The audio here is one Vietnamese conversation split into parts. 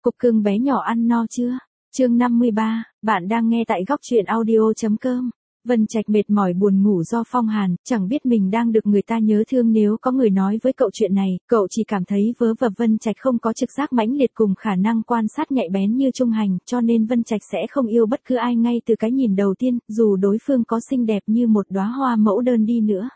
Cục cưng bé nhỏ ăn no chưa? Chương 53, bạn đang nghe tại góc truyện audio.com. Vân Trạch mệt mỏi buồn ngủ do phong hàn, chẳng biết mình đang được người ta nhớ thương nếu có người nói với cậu chuyện này, cậu chỉ cảm thấy vớ vẩn. Vân Trạch không có trực giác mãnh liệt cùng khả năng quan sát nhạy bén như Trung Hành, cho nên Vân Trạch sẽ không yêu bất cứ ai ngay từ cái nhìn đầu tiên, dù đối phương có xinh đẹp như một đóa hoa mẫu đơn đi nữa.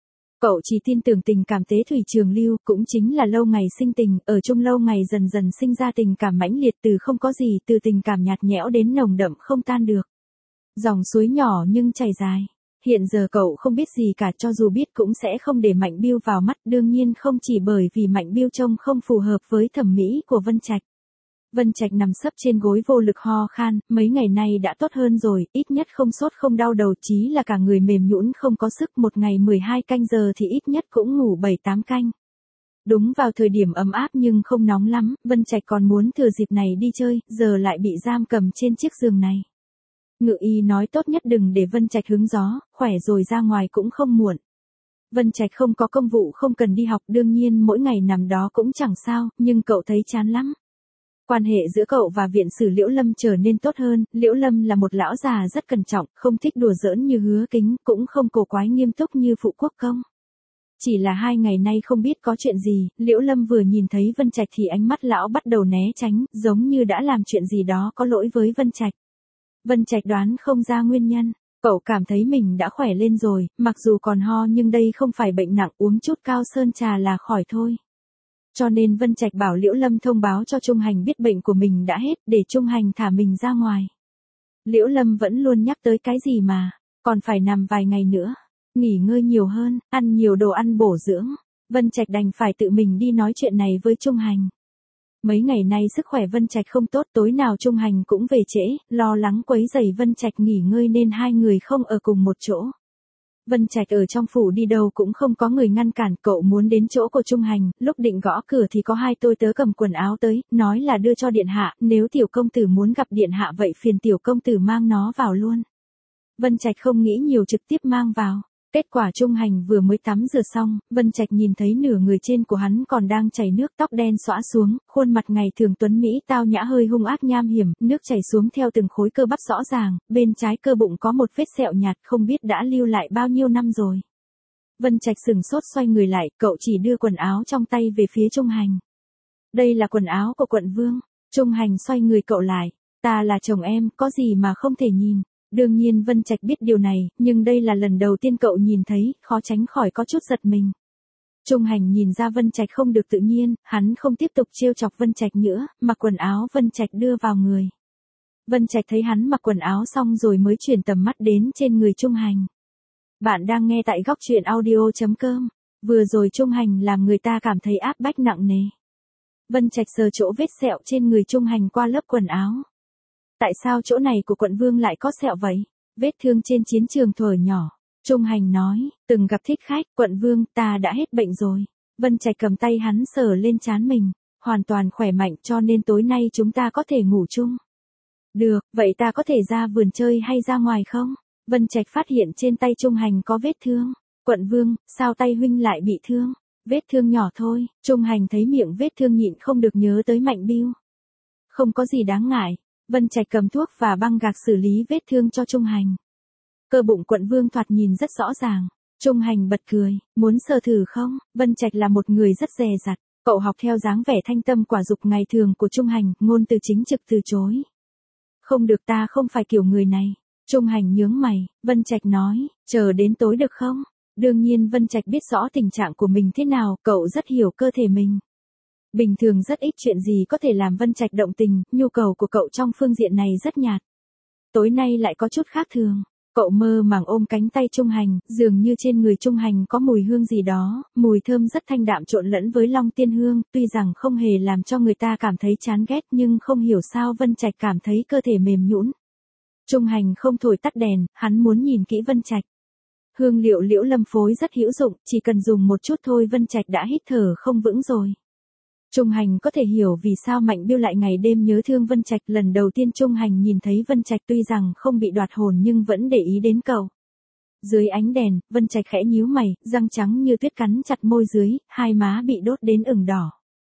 Cậu chỉ tin tưởng tình cảm tế thủy trường lưu, cũng chính là lâu ngày sinh tình, ở chung lâu ngày dần dần sinh ra tình cảm mãnh liệt từ không có gì, từ tình cảm nhạt nhẽo đến nồng đậm không tan được. Dòng suối nhỏ nhưng chảy dài. Hiện giờ cậu không biết gì cả, cho dù biết cũng sẽ không để Mạnh Biêu vào mắt, đương nhiên không chỉ bởi vì Mạnh Biêu trông không phù hợp với thẩm mỹ của Vân Trạch. Vân Trạch nằm sấp trên gối vô lực ho khan, mấy ngày nay đã tốt hơn rồi, ít nhất không sốt không đau đầu, chí là cả người mềm nhũn không có sức, một ngày 12 canh giờ thì ít nhất cũng ngủ 7-8 canh. Đúng vào thời điểm ấm áp nhưng không nóng lắm, Vân Trạch còn muốn thừa dịp này đi chơi, giờ lại bị giam cầm trên chiếc giường này. Ngự y nói tốt nhất đừng để Vân Trạch hứng gió, khỏe rồi ra ngoài cũng không muộn. Vân Trạch không có công vụ, không cần đi học, đương nhiên mỗi ngày nằm đó cũng chẳng sao, nhưng cậu thấy chán lắm. Quan hệ giữa cậu và viện sử Liễu Lâm trở nên tốt hơn, Liễu Lâm là một lão già rất cẩn trọng, không thích đùa giỡn như Hứa Kính, cũng không cổ quái nghiêm túc như Phụ Quốc Công. Chỉ là 2 ngày nay không biết có chuyện gì, Liễu Lâm vừa nhìn thấy Vân Trạch thì ánh mắt lão bắt đầu né tránh, giống như đã làm chuyện gì đó có lỗi với Vân Trạch. Vân Trạch đoán không ra nguyên nhân, cậu cảm thấy mình đã khỏe lên rồi, mặc dù còn ho nhưng đây không phải bệnh nặng, uống chút cao sơn trà là khỏi thôi. Cho nên Vân Trạch bảo Liễu Lâm thông báo cho Trung Hành biết bệnh của mình đã hết, để Trung Hành thả mình ra ngoài. Liễu Lâm vẫn luôn nhắc tới cái gì mà, còn phải nằm vài ngày nữa, nghỉ ngơi nhiều hơn, ăn nhiều đồ ăn bổ dưỡng. Vân Trạch đành phải tự mình đi nói chuyện này với Trung Hành. Mấy ngày nay sức khỏe Vân Trạch không tốt, tối nào Trung Hành cũng về trễ, lo lắng quấy rầy Vân Trạch nghỉ ngơi nên hai người không ở cùng một chỗ. Vân Trạch ở trong phủ đi đâu cũng không có người ngăn cản, cậu muốn đến chỗ của Trung Hành, lúc định gõ cửa thì có 2 tôi tớ cầm quần áo tới, nói là đưa cho điện hạ, nếu tiểu công tử muốn gặp điện hạ vậy phiền tiểu công tử mang nó vào luôn. Vân Trạch không nghĩ nhiều trực tiếp mang vào. Kết quả Trung Hành vừa mới tắm rửa xong, Vân Trạch nhìn thấy nửa người trên của hắn còn đang chảy nước, tóc đen xõa xuống, khuôn mặt ngày thường tuấn mỹ tao nhã hơi hung ác nham hiểm, nước chảy xuống theo từng khối cơ bắp rõ ràng, bên trái cơ bụng có một vết sẹo nhạt không biết đã lưu lại bao nhiêu năm rồi. Vân Trạch sừng sốt xoay người lại, cậu chỉ đưa quần áo trong tay về phía Trung Hành. Đây là quần áo của quận vương. Trung Hành xoay người cậu lại, ta là chồng em, có gì mà không thể nhìn. Đương nhiên Vân Trạch biết điều này, nhưng đây là lần đầu tiên cậu nhìn thấy, khó tránh khỏi có chút giật mình. Trung Hành nhìn ra Vân Trạch không được tự nhiên, hắn không tiếp tục trêu chọc Vân Trạch nữa, mặc quần áo Vân Trạch đưa vào người. Vân Trạch thấy hắn mặc quần áo xong rồi mới chuyển tầm mắt đến trên người Trung Hành. Bạn đang nghe tại góc truyện audio.com. Vừa rồi Trung Hành làm người ta cảm thấy áp bách nặng nề. Vân Trạch sờ chỗ vết sẹo trên người Trung Hành qua lớp quần áo. Tại sao chỗ này của quận vương lại có sẹo vậy? Vết thương trên chiến trường thuở nhỏ. Trung Hành nói, từng gặp thích khách, quận vương, ta đã hết bệnh rồi. Vân Trạch cầm tay hắn sờ lên trán mình, hoàn toàn khỏe mạnh cho nên tối nay chúng ta có thể ngủ chung. Được, vậy ta có thể ra vườn chơi hay ra ngoài không? Vân Trạch phát hiện trên tay Trung Hành có vết thương. Quận vương, sao tay huynh lại bị thương? Vết thương nhỏ thôi. Trung Hành thấy miệng vết thương nhịn không được nhớ tới Mạnh Biêu. Không có gì đáng ngại. Vân Trạch cầm thuốc và băng gạc xử lý vết thương cho Trung Hành. Cơ bụng quận vương thoạt nhìn rất rõ ràng. Trung Hành bật cười, muốn sờ thử không? Vân Trạch là một người rất dè dặt. Cậu học theo dáng vẻ thanh tâm quả dục ngày thường của Trung Hành, ngôn từ chính trực từ chối. Không được, ta không phải kiểu người này. Trung Hành nhướng mày, Vân Trạch nói, chờ đến tối được không? Đương nhiên Vân Trạch biết rõ tình trạng của mình thế nào, cậu rất hiểu cơ thể mình. Bình thường rất ít chuyện gì có thể làm Vân Trạch động tình, nhu cầu của cậu trong phương diện này rất nhạt. Tối nay lại có chút khác thường. Cậu mơ màng ôm cánh tay Trung Hành, dường như trên người Trung Hành có mùi hương gì đó, mùi thơm rất thanh đạm trộn lẫn với long tiên hương, tuy rằng không hề làm cho người ta cảm thấy chán ghét nhưng không hiểu sao Vân Trạch cảm thấy cơ thể mềm nhũn. Trung Hành không thổi tắt đèn, hắn muốn nhìn kỹ Vân Trạch. Hương liệu Liễu Lâm phối rất hữu dụng, chỉ cần dùng một chút thôi Vân Trạch đã hít thở không vững rồi. Trung Hành có thể hiểu vì sao Mạnh Biêu lại ngày đêm nhớ thương Vân Trạch. Lần đầu tiên Trung Hành nhìn thấy Vân Trạch tuy rằng không bị đoạt hồn nhưng vẫn để ý đến cậu. Dưới ánh đèn, Vân Trạch khẽ nhíu mày, răng trắng như tuyết cắn chặt môi dưới, hai má bị đốt đến ửng đỏ.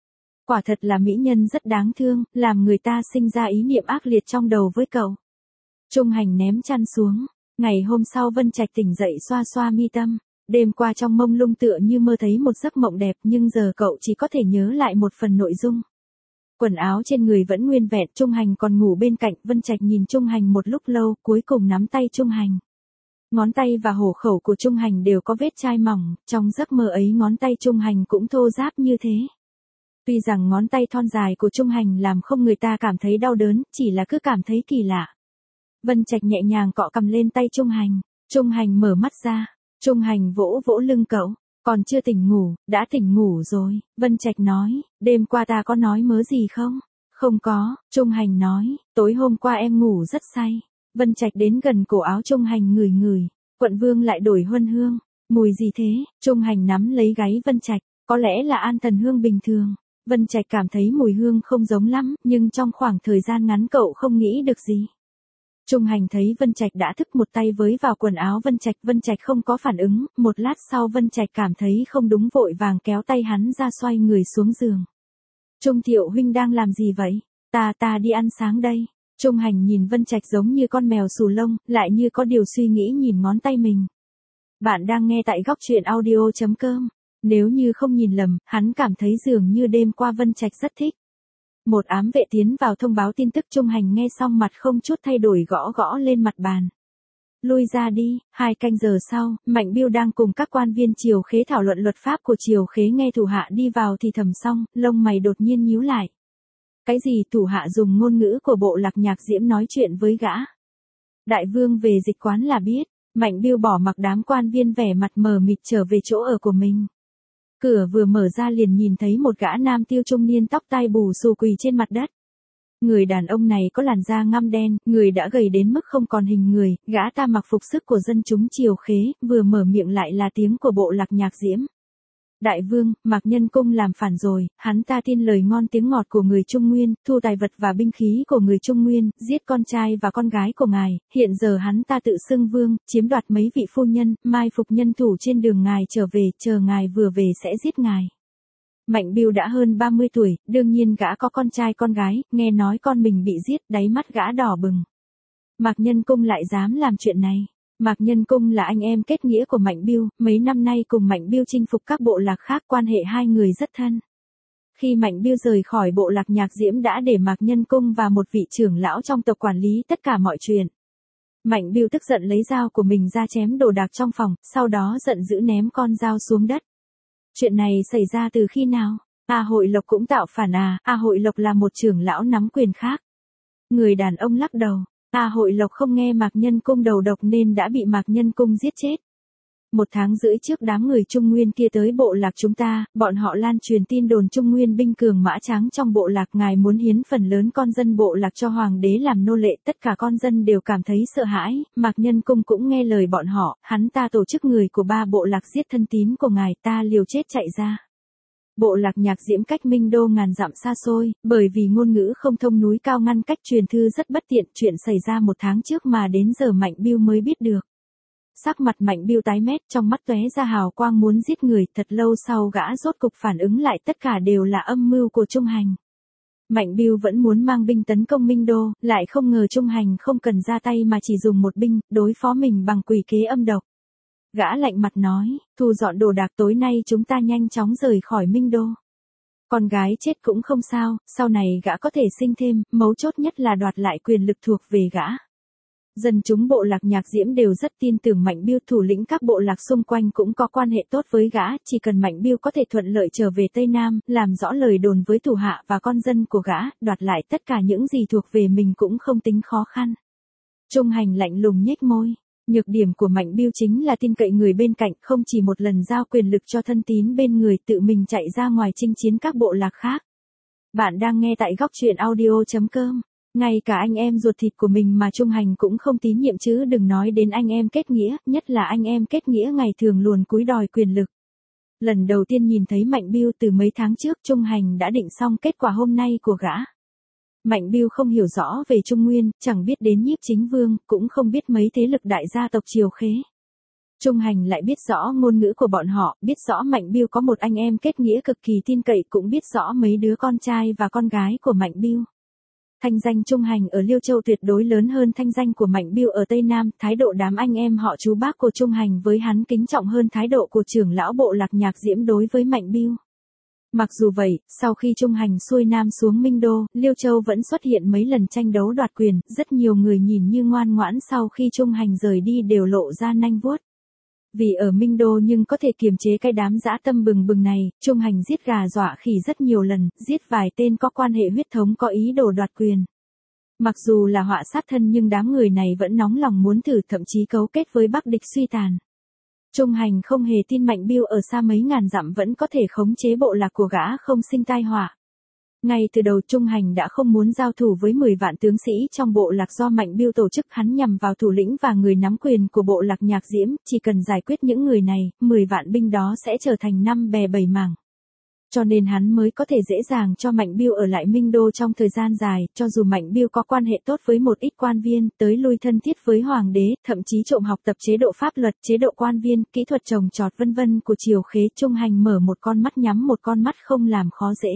Quả thật là mỹ nhân rất đáng thương, làm người ta sinh ra ý niệm ác liệt trong đầu với cậu. Trung Hành ném chăn xuống. Ngày hôm sau Vân Trạch tỉnh dậy xoa xoa mi tâm. Đêm qua trong mông lung tựa như mơ thấy một giấc mộng đẹp, nhưng giờ cậu chỉ có thể nhớ lại một phần nội dung. Quần áo trên người vẫn nguyên vẹn, Trung Hành còn ngủ bên cạnh. Vân Trạch nhìn Trung Hành một lúc lâu, cuối cùng nắm tay Trung Hành. Ngón tay và hổ khẩu của Trung Hành đều có vết chai mỏng, trong giấc mơ ấy ngón tay Trung Hành cũng thô ráp như thế. Tuy rằng ngón tay thon dài của Trung Hành làm không người ta cảm thấy đau đớn, chỉ là cứ cảm thấy kỳ lạ. Vân Trạch nhẹ nhàng cọ cầm lên tay Trung Hành. Trung Hành mở mắt ra. Trung Hành vỗ vỗ lưng cậu. Còn chưa tỉnh ngủ, đã tỉnh ngủ rồi. Vân Trạch nói, đêm qua ta có nói mớ gì không? Không có, Trung Hành nói, tối hôm qua em ngủ rất say. Vân Trạch đến gần cổ áo Trung Hành ngửi ngửi. Quận Vương lại đổi huân hương. Mùi gì thế? Trung Hành nắm lấy gáy Vân Trạch. Có lẽ là an thần hương bình thường. Vân Trạch cảm thấy mùi hương không giống lắm, nhưng trong khoảng thời gian ngắn cậu không nghĩ được gì. Trung Hành thấy Vân Trạch đã thức, một tay với vào quần áo Vân Trạch không có phản ứng, một lát sau Vân Trạch cảm thấy không đúng vội vàng kéo tay hắn ra xoay người xuống giường. Trung Thiệu huynh đang làm gì vậy? Ta đi ăn sáng đây. Trung Hành nhìn Vân Trạch giống như con mèo xù lông, lại như có điều suy nghĩ nhìn ngón tay mình. Bạn đang nghe tại góc truyện audio.com. Nếu như không nhìn lầm, hắn cảm thấy dường như đêm qua Vân Trạch rất thích. Một ám vệ tiến vào thông báo tin tức. Trung Hành nghe xong mặt không chút thay đổi gõ gõ lên mặt bàn. Lui ra đi. 2 canh giờ sau, Mạnh Biêu đang cùng các quan viên Triều Khế thảo luận luật pháp của Triều Khế, nghe thủ hạ đi vào thì thầm xong, lông mày đột nhiên nhíu lại. Cái gì? Thủ hạ dùng ngôn ngữ của Bộ Lạc Nhạc Diễm nói chuyện với gã. Đại vương về dịch quán là biết. Mạnh Biêu bỏ mặc đám quan viên vẻ mặt mờ mịt trở về chỗ ở của mình. Cửa vừa mở ra liền nhìn thấy một gã nam tiêu trung niên tóc tai bù xù quỳ trên mặt đất. Người đàn ông này có làn da ngăm đen, người đã gầy đến mức không còn hình người, gã ta mặc phục sức của dân chúng Triều Khế, vừa mở miệng lại là tiếng của Bộ Lạc Nhạc Diễm. Đại vương, Mạc Nhân Cung làm phản rồi, hắn ta tin lời ngon tiếng ngọt của người Trung Nguyên, thu tài vật và binh khí của người Trung Nguyên, giết con trai và con gái của ngài, hiện giờ hắn ta tự xưng vương, chiếm đoạt mấy vị phu nhân, mai phục nhân thủ trên đường ngài trở về, chờ ngài vừa về sẽ giết ngài. Mạnh Biêu đã hơn 30 tuổi, đương nhiên gã có con trai con gái, nghe nói con mình bị giết, đáy mắt gã đỏ bừng. Mạc Nhân Cung lại dám làm chuyện này. Mạc Nhân Cung là anh em kết nghĩa của Mạnh Biêu, mấy năm nay cùng Mạnh Biêu chinh phục các bộ lạc khác, quan hệ hai người rất thân. Khi Mạnh Biêu rời khỏi Bộ Lạc Nhạc Diễm đã để Mạc Nhân Cung và một vị trưởng lão trong tộc quản lý tất cả mọi chuyện. Mạnh Biêu tức giận lấy dao của mình ra chém đồ đạc trong phòng, sau đó giận dữ ném con dao xuống đất. Chuyện này xảy ra từ khi nào? Hội Lộc cũng tạo phản à? Hội Lộc là một trưởng lão nắm quyền khác. Người đàn ông lắc đầu. Hội Lộc không nghe Mạc Nhân Cung đầu độc nên đã bị Mạc Nhân Cung giết chết. 1 tháng rưỡi trước đám người Trung Nguyên kia tới bộ lạc chúng ta, bọn họ lan truyền tin đồn Trung Nguyên binh cường mã tráng trong bộ lạc, ngài muốn hiến phần lớn con dân bộ lạc cho hoàng đế làm nô lệ, tất cả con dân đều cảm thấy sợ hãi, Mạc Nhân Cung cũng nghe lời bọn họ, hắn ta tổ chức người của 3 bộ lạc giết thân tín của ngài, ta liều chết chạy ra. Bộ Lạc Nhạc Diễm cách Minh Đô ngàn dặm xa xôi, bởi vì ngôn ngữ không thông, núi cao ngăn cách, truyền thư rất bất tiện, chuyện xảy ra 1 tháng trước mà đến giờ Mạnh Biêu mới biết được. Sắc mặt Mạnh Biêu tái mét, trong mắt tóe ra hào quang muốn giết người, thật lâu sau gã rốt cục phản ứng lại, tất cả đều là âm mưu của Trung Hành. Mạnh Biêu vẫn muốn mang binh tấn công Minh Đô, lại không ngờ Trung Hành không cần ra tay mà chỉ dùng một binh, đối phó mình bằng quỷ kế âm độc. Gã lạnh mặt nói, thu dọn đồ đạc, tối nay chúng ta nhanh chóng rời khỏi Minh Đô. Con gái chết cũng không sao, sau này gã có thể sinh thêm, mấu chốt nhất là đoạt lại quyền lực thuộc về gã. Dân chúng bộ lạc Nhạc Diễm đều rất tin tưởng Mạnh Biêu, thủ lĩnh các bộ lạc xung quanh cũng có quan hệ tốt với gã, chỉ cần Mạnh Biêu có thể thuận lợi trở về Tây Nam, làm rõ lời đồn với thủ hạ và con dân của gã, đoạt lại tất cả những gì thuộc về mình cũng không tính khó khăn. Trung Hành lạnh lùng nhếch môi. Nhược điểm của Mạnh Biêu chính là tin cậy người bên cạnh, không chỉ một lần giao quyền lực cho thân tín bên người, tự mình chạy ra ngoài chinh chiến các bộ lạc khác. Bạn đang nghe tại góc truyện audio.com. Ngay cả anh em ruột thịt của mình mà Trung Hành cũng không tín nhiệm, chứ đừng nói đến anh em kết nghĩa, nhất là anh em kết nghĩa ngày thường luồn cúi đòi quyền lực. Lần đầu tiên nhìn thấy Mạnh Biêu từ mấy tháng trước, Trung Hành đã định xong kết quả hôm nay của gã. Mạnh Biêu không hiểu rõ về Trung Nguyên, chẳng biết đến Nhiếp Chính Vương, cũng không biết mấy thế lực đại gia tộc Triều Khế. Trung Hành lại biết rõ ngôn ngữ của bọn họ, biết rõ Mạnh Biêu có một anh em kết nghĩa cực kỳ tin cậy, cũng biết rõ mấy đứa con trai và con gái của Mạnh Biêu. Thanh danh Trung Hành ở Liêu Châu tuyệt đối lớn hơn thanh danh của Mạnh Biêu ở Tây Nam, thái độ đám anh em họ chú bác của Trung Hành với hắn kính trọng hơn thái độ của trưởng lão bộ lạc Nhạc Diễm đối với Mạnh Biêu. Mặc dù vậy, sau khi Trung Hành xuôi Nam xuống Minh Đô, Liêu Châu vẫn xuất hiện mấy lần tranh đấu đoạt quyền, rất nhiều người nhìn như ngoan ngoãn sau khi Trung Hành rời đi đều lộ ra nanh vuốt. Vì ở Minh Đô nhưng có thể kiềm chế cái đám dã tâm bừng bừng này, Trung Hành giết gà dọa khỉ rất nhiều lần, giết vài tên có quan hệ huyết thống có ý đồ đoạt quyền. Mặc dù là họa sát thân nhưng đám người này vẫn nóng lòng muốn thử, thậm chí cấu kết với Bắc địch suy tàn. Trung Hành không hề tin Mạnh Biêu ở xa mấy ngàn dặm vẫn có thể khống chế bộ lạc của gã không sinh tai họa. Ngay từ đầu Trung Hành đã không muốn giao thủ với 10 vạn tướng sĩ trong bộ lạc do Mạnh Biêu tổ chức, hắn nhằm vào thủ lĩnh và người nắm quyền của bộ lạc Nhạc Diễm, chỉ cần giải quyết những người này, 10 vạn binh đó sẽ trở thành 5 bè 7 mảng. Cho nên hắn mới có thể dễ dàng cho Mạnh Biêu ở lại Minh Đô trong thời gian dài, cho dù Mạnh Biêu có quan hệ tốt với một ít quan viên, tới lui thân thiết với hoàng đế, thậm chí trộm học tập chế độ pháp luật, chế độ quan viên, kỹ thuật trồng trọt vân vân của triều khế. Trung Hành mở một con mắt nhắm một con mắt không làm khó dễ.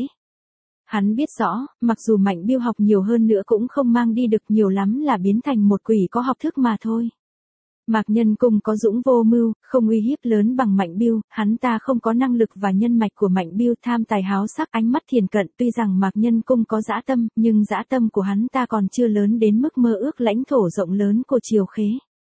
Hắn biết rõ, mặc dù Mạnh Biêu học nhiều hơn nữa cũng không mang đi được, nhiều lắm là biến thành một quỷ có học thức mà thôi. Mạc Nhân Cung có dũng vô mưu, không uy hiếp lớn bằng Mạnh Biêu, hắn ta không có năng lực và nhân mạch của Mạnh Biêu, tham tài háo sắc, ánh mắt thiền cận, tuy rằng Mạc Nhân Cung có dã tâm, nhưng dã tâm của hắn ta còn chưa lớn đến mức mơ ước lãnh thổ rộng lớn của triều khế.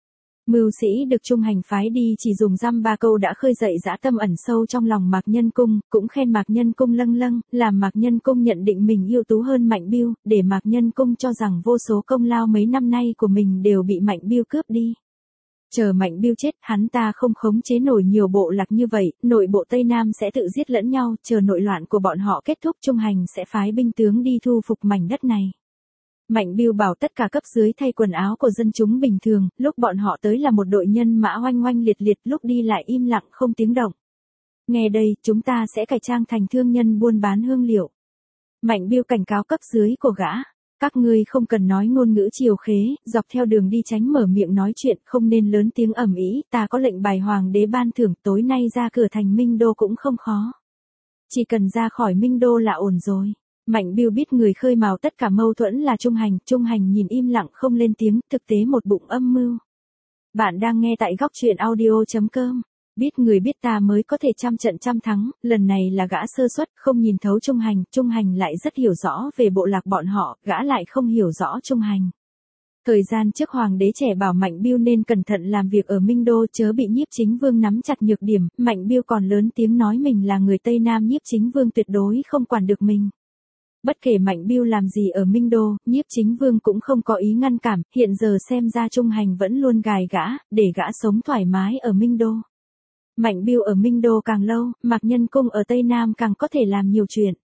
Mưu sĩ được Trung Hành phái đi chỉ dùng dăm ba câu đã khơi dậy dã tâm ẩn sâu trong lòng Mạc Nhân Cung, cũng khen Mạc Nhân Cung lâng lâng, làm Mạc Nhân Cung nhận định mình ưu tú hơn Mạnh Biêu, để Mạc Nhân Cung cho rằng vô số công lao mấy năm nay của mình đều bị Mạnh Biêu cướp đi. Chờ Mạnh Biêu chết, hắn ta không khống chế nổi nhiều bộ lạc như vậy, nội bộ Tây Nam sẽ tự giết lẫn nhau, chờ nội loạn của bọn họ kết thúc Trung Hành sẽ phái binh tướng đi thu phục mảnh đất này. Mạnh Biêu bảo tất cả cấp dưới thay quần áo của dân chúng bình thường, lúc bọn họ tới là một đội nhân mã oanh oanh liệt liệt, lúc đi lại im lặng không tiếng động. Nghe đây, chúng ta sẽ cải trang thành thương nhân buôn bán hương liệu. Mạnh Biêu cảnh cáo cấp dưới của gã. Các ngươi không cần nói ngôn ngữ triều khế, dọc theo đường đi tránh mở miệng nói chuyện, không nên lớn tiếng ầm ĩ, ta có lệnh bài hoàng đế ban thưởng, tối nay ra cửa thành Minh Đô cũng không khó. Chỉ cần ra khỏi Minh Đô là ổn rồi. Mạnh Biêu biết người khơi mào tất cả mâu thuẫn là Trung Hành nhìn im lặng không lên tiếng, thực tế một bụng âm mưu. Bạn đang nghe tại góc truyện audio.com. Biết người biết ta mới có thể trăm trận trăm thắng, lần này là gã sơ suất, không nhìn thấu Trung Hành lại rất hiểu rõ về bộ lạc bọn họ, gã lại không hiểu rõ Trung Hành. Thời gian trước hoàng đế trẻ bảo Mạnh Biêu nên cẩn thận làm việc ở Minh Đô chớ bị Nhiếp Chính Vương nắm chặt nhược điểm, Mạnh Biêu còn lớn tiếng nói mình là người Tây Nam, Nhiếp Chính Vương tuyệt đối không quản được mình. Bất kể Mạnh Biêu làm gì ở Minh Đô, Nhiếp Chính Vương cũng không có ý ngăn cản, hiện giờ xem ra Trung Hành vẫn luôn gài gã, để gã sống thoải mái ở Minh Đô. Mạnh Biêu ở Minh Đô càng lâu, Mạc Nhân Cung ở Tây Nam càng có thể làm nhiều chuyện.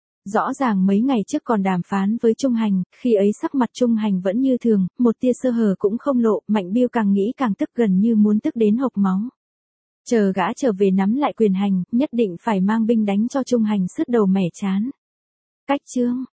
Rõ ràng mấy ngày trước còn đàm phán với Trung Hành, khi ấy sắc mặt Trung Hành vẫn như thường, một tia sơ hở cũng không lộ, Mạnh Biêu càng nghĩ càng tức, gần như muốn tức đến hộc máu. Chờ gã trở về nắm lại quyền hành, nhất định phải mang binh đánh cho Trung Hành sứt đầu mẻ trán. Cách chương